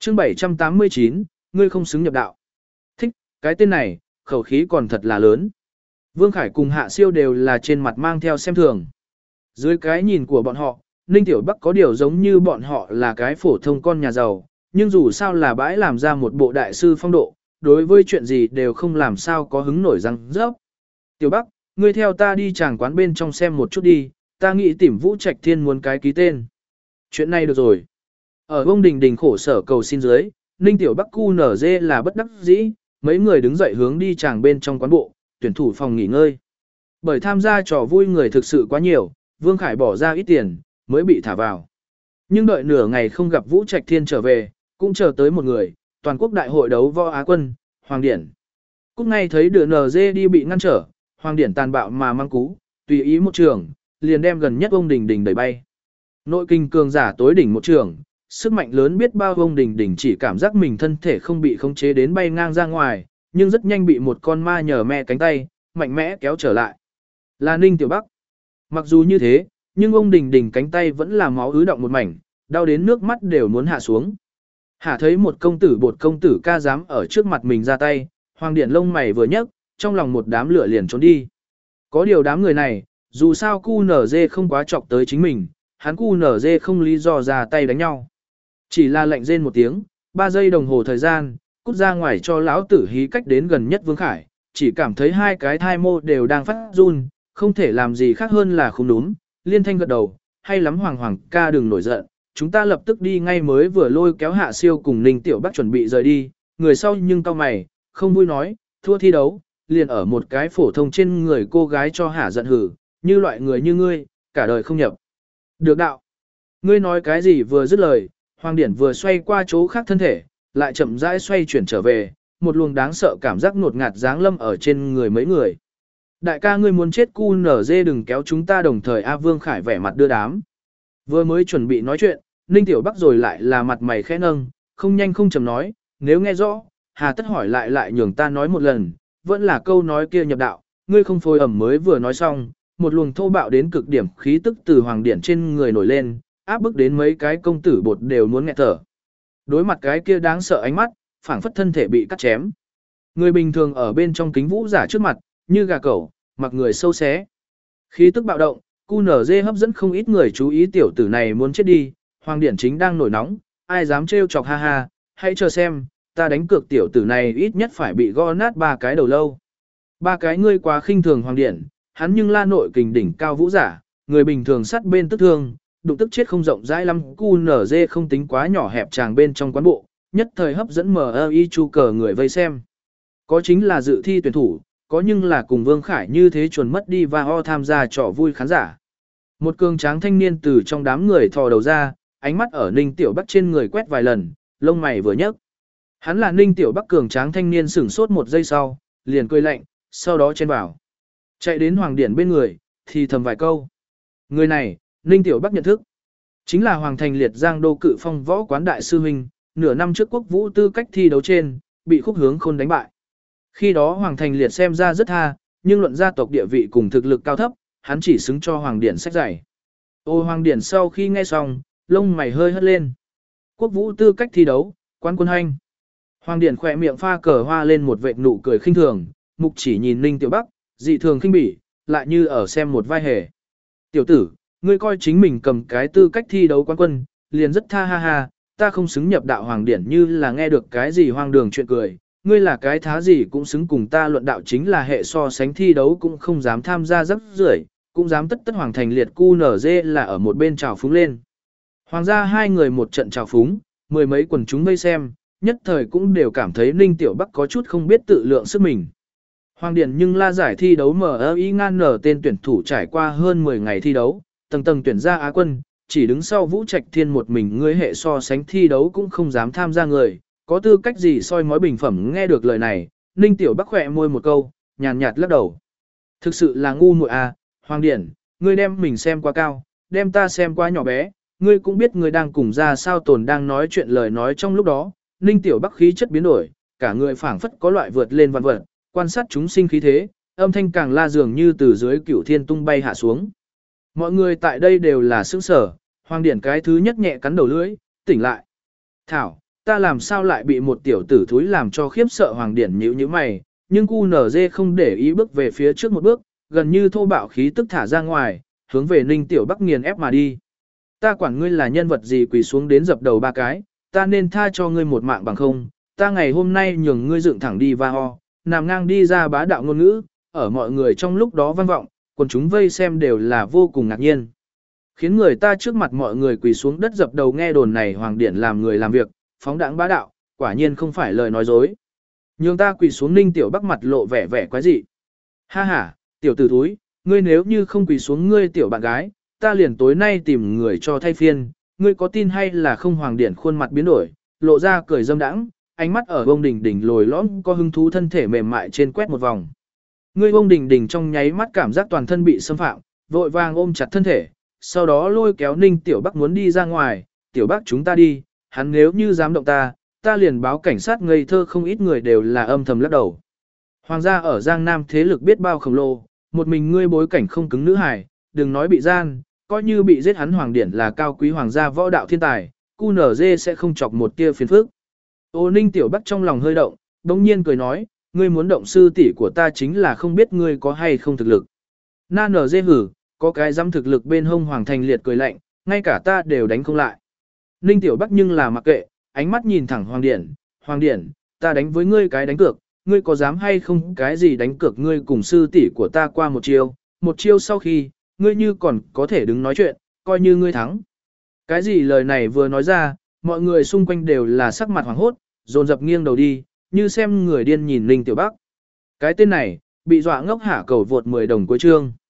Chương 789, ngươi không xứng nhập đạo. Thích, cái tên này, khẩu khí còn thật là lớn. Vương Khải cùng Hạ Siêu đều là trên mặt mang theo xem thường. Dưới cái nhìn của bọn họ, Ninh Tiểu Bắc có điều giống như bọn họ là cái phổ thông con nhà giàu, nhưng dù sao là bãi làm ra một bộ đại sư phong độ, đối với chuyện gì đều không làm sao có hứng nổi răng rớp. Tiểu Bắc, ngươi theo ta đi chàng quán bên trong xem một chút đi, ta nghĩ tìm Vũ Trạch Thiên muốn cái ký tên. Chuyện này được rồi. Ở bông đình đình khổ sở cầu xin dưới, Ninh Tiểu Bắc cu nở dê là bất đắc dĩ, mấy người đứng dậy hướng đi chàng bên trong quán bộ, tuyển thủ phòng nghỉ ngơi. Bởi tham gia trò vui người thực sự quá nhiều, Vương Khải bỏ ra ít tiền, mới bị thả vào. Nhưng đợi nửa ngày không gặp Vũ Trạch Thiên trở về, cũng chờ tới một người, toàn quốc đại hội đấu võ Á quân, Hoàng Điển. Cúc ngay thấy đứa NG đi bị ngăn trở, Hoàng Điển tàn bạo mà mang cú, tùy ý một trường, liền đem gần nhất ông Đình Đình đẩy bay. Nội kinh cường giả tối đỉnh một trường, sức mạnh lớn biết bao ông Đình Đình chỉ cảm giác mình thân thể không bị khống chế đến bay ngang ra ngoài, nhưng rất nhanh bị một con ma nhờ mẹ cánh tay, mạnh mẽ kéo trở lại. Là Ninh Tiểu Bắc. Mặc dù như thế, nhưng ông Đình Đình cánh tay vẫn là máu ứ động một mảnh, đau đến nước mắt đều muốn hạ xuống. Hạ thấy một công tử bột công tử ca dám ở trước mặt mình ra tay, Hoàng Điển lông mày vừa nhấc, trong lòng một đám lửa liền trốn đi. Có điều đám người này, dù sao QNZ không quá chọc tới chính mình, hắn QNZ không lý do ra tay đánh nhau. Chỉ là lệnh rên một tiếng, 3 giây đồng hồ thời gian, cút ra ngoài cho lão tử hí cách đến gần nhất Vương Khải, chỉ cảm thấy hai cái thai mô đều đang phát run, không thể làm gì khác hơn là không đúng, liên thanh gật đầu, hay lắm Hoàng Hoàng ca đừng nổi giận, chúng ta lập tức đi ngay mới vừa lôi kéo Hạ Siêu cùng Ninh Tiểu Bắc chuẩn bị rời đi, người sau nhưng cau mày, không vui nói, thua thi đấu, liền ở một cái phổ thông trên người cô gái cho hả giận hử, như loại người như ngươi, cả đời không nhập. Được đạo. Ngươi nói cái gì vừa dứt lời, Hoàng Điển vừa xoay qua chỗ khác thân thể, lại chậm rãi xoay chuyển trở về, một luồng đáng sợ cảm giác ngột ngạt giáng lâm ở trên người mấy người. Đại ca ngươi muốn chết cu nở dê đừng kéo chúng ta đồng thời A Vương Khải vẻ mặt đưa đám. Vừa mới chuẩn bị nói chuyện, Ninh Tiểu Bắc rồi lại là mặt mày khẽ nâng, không nhanh không chậm nói, nếu nghe rõ, hà tất hỏi lại nhường ta nói một lần, vẫn là câu nói kia nhập đạo, ngươi không phối ẩm mới vừa nói xong, một luồng thô bạo đến cực điểm khí tức từ Hoàng Điển trên người nổi lên, áp bức đến mấy cái công tử bột đều muốn nghẹt thở. Đối mặt cái kia đáng sợ ánh mắt, phảng phất thân thể bị cắt chém. Người bình thường ở bên trong kính vũ giả trước mặt, như gà cẩu, mặc người sâu xé. Khí tức bạo động, QNZ hấp dẫn không ít người chú ý tiểu tử này muốn chết đi, Hoàng Điển chính đang nổi nóng, ai dám trêu chọc ha ha, hãy chờ xem, ta đánh cược tiểu tử này ít nhất phải bị gõ nát 3 cái đầu lâu. 3 cái ngươi quá khinh thường Hoàng Điển, hắn nhưng la nội kình đỉnh cao vũ giả, người bình thường sát bên tức thương, đụng tức chết không rộng rãi lắm, QNZ không tính quá nhỏ hẹp tràng bên trong quán bộ, nhất thời hấp dẫn MI chu cờ người vây xem. Có chính là dự thi tuyển thủ, có nhưng là cùng Vương Khải như thế chuồn mất đi và ho tham gia trò vui khán giả. Một cường tráng thanh niên từ trong đám người thò đầu ra, ánh mắt ở Ninh Tiểu Bắc trên người quét vài lần, lông mày vừa nhấc. Hắn là Ninh Tiểu Bắc cường tráng thanh niên sửng sốt một giây sau, liền cười lạnh, sau đó chen vào. Chạy đến Hoàng Điển bên người, thì thầm vài câu. Người này, Ninh Tiểu Bắc nhận thức. Chính là Hoàng Thành Liệt Giang Đô Cự Phong võ quán đại sư huynh, nửa năm trước quốc vũ tư cách thi đấu trên, bị Khúc Hướng Khôn đánh bại. Khi đó Hoàng Thành Liệt xem ra rất tha, nhưng luận gia tộc địa vị cùng thực lực cao thấp, hắn chỉ xứng cho Hoàng Điển sách giải. Ô Hoàng Điển sau khi nghe xong, lông mày hơi hất lên. Quốc vũ tư cách thi đấu, quán quân hành. Hoàng Điển khỏe miệng pha cờ hoa lên một vệt nụ cười khinh thường, mục chỉ nhìn Ninh Tiểu Bắc, dị thường khinh bỉ, lại như ở xem một vai hề. Tiểu tử, ngươi coi chính mình cầm cái tư cách thi đấu quán quân, liền rất tha ha ha, ta không xứng nhập đạo Hoàng Điển như là nghe được cái gì hoang đường chuyện cười, ngươi là cái thá gì cũng xứng cùng ta luận đạo chính là hệ so sánh thi đấu cũng không dám tham gia rắc rưởi, cũng dám tất Hoàng Thành Liệt QNZ là ở một bên trào phúng lên. Hoàng gia hai người một trận trào phúng, mười mấy quần chúng vây xem, nhất thời cũng đều cảm thấy Ninh Tiểu Bắc có chút không biết tự lượng sức mình. Hoàng Điển nhưng la giải thi đấu MI ngan nở tên tuyển thủ trải qua hơn 10 ngày thi đấu, tầng tầng tuyển ra Á quân, chỉ đứng sau Vũ Trạch Thiên một mình ngươi hệ so sánh thi đấu cũng không dám tham gia người, có tư cách gì soi mói bình phẩm. Nghe được lời này, Ninh Tiểu Bắc khỏe môi một câu, nhàn nhạt lắc đầu. Thực sự là ngu muội à, Hoàng Điển, ngươi đem mình xem quá cao, đem ta xem quá nhỏ bé, ngươi cũng biết ngươi đang cùng ra sao tồn đang nói chuyện lời nói trong lúc đó, Ninh Tiểu Bắc khí chất biến đổi, cả người phảng phất có loại vượt lên vạn vật, quan sát chúng sinh khí thế, âm thanh càng la dường như từ dưới cửu thiên tung bay hạ xuống. Mọi người tại đây đều là sững sở, Hoàng Điển cái thứ nhất nhẹ cắn đầu lưỡi, tỉnh lại. Thảo, ta làm sao lại bị một tiểu tử thúi làm cho khiếp sợ Hoàng Điển nhíu nhíu mày, nhưng QNZ không để ý bước về phía trước một bước, gần như thô bạo khí tức thả ra ngoài, hướng về Ninh Tiểu Bắc nghiền ép mà đi. Ta quản ngươi là nhân vật gì quỳ xuống đến dập đầu ba cái, ta nên tha cho ngươi một mạng bằng không, ta ngày hôm nay nhường ngươi dựng thẳng đi va ho, nằm ngang đi ra bá đạo ngôn ngữ, ở mọi người trong lúc đó vang vọng, quần chúng vây xem đều là vô cùng ngạc nhiên. Khiến người ta trước mặt mọi người quỳ xuống đất dập đầu nghe đồn này Hoàng Điển làm người làm việc, phóng đãng bá đạo, quả nhiên không phải lời nói dối. Nhường ta quỳ xuống Ninh Tiểu Bắc mặt lộ vẻ vẻ quái dị. Ha ha, tiểu tử thúi, ngươi nếu như không quỳ xuống ngươi tiểu bạn gái, ta liền tối nay tìm người cho thay phiên, ngươi có tin hay là không? Hoàng Điển khuôn mặt biến đổi, lộ ra cười dâm đãng, ánh mắt ở bông đình đình lồi lõm có hứng thú thân thể mềm mại trên quét một vòng. Ngươi bông đình đình trong nháy mắt cảm giác toàn thân bị xâm phạm, vội vàng ôm chặt thân thể, sau đó lôi kéo Ninh Tiểu Bắc muốn đi ra ngoài, Tiểu Bắc chúng ta đi, hắn nếu như dám động ta, ta liền báo cảnh sát. Ngây thơ không ít người đều là âm thầm lắc đầu. Hoàng gia ở Giang Nam thế lực biết bao khổng lồ, một mình ngươi bối cảnh không cứng nữ hài, đừng nói bị gian, coi như bị giết hắn Hoàng Điển là cao quý hoàng gia võ đạo thiên tài, QNZ sẽ không chọc một tia phiền phức. Ô Ninh Tiểu Bắc trong lòng hơi động, bỗng nhiên cười nói, ngươi muốn động sư tỷ của ta chính là không biết ngươi có hay không thực lực. Na nở dê hử, có cái dám thực lực bên hông Hoàng Thành Liệt cười lạnh, ngay cả ta đều đánh không lại. Ninh Tiểu Bắc nhưng là mặc kệ, ánh mắt nhìn thẳng Hoàng Điển, Hoàng Điển, ta đánh với ngươi cái đánh cược, ngươi có dám hay không cái gì đánh cược ngươi cùng sư tỷ của ta qua một chiêu sau khi, ngươi như còn có thể đứng nói chuyện, coi như ngươi thắng. Cái gì lời này vừa nói ra, mọi người xung quanh đều là sắc mặt hoảng hốt, dồn dập nghiêng đầu đi, như xem người điên nhìn Ninh Tiểu Bắc. Cái tên này, bị dọa ngốc hả cầu vượt 10 đồng cuối chương.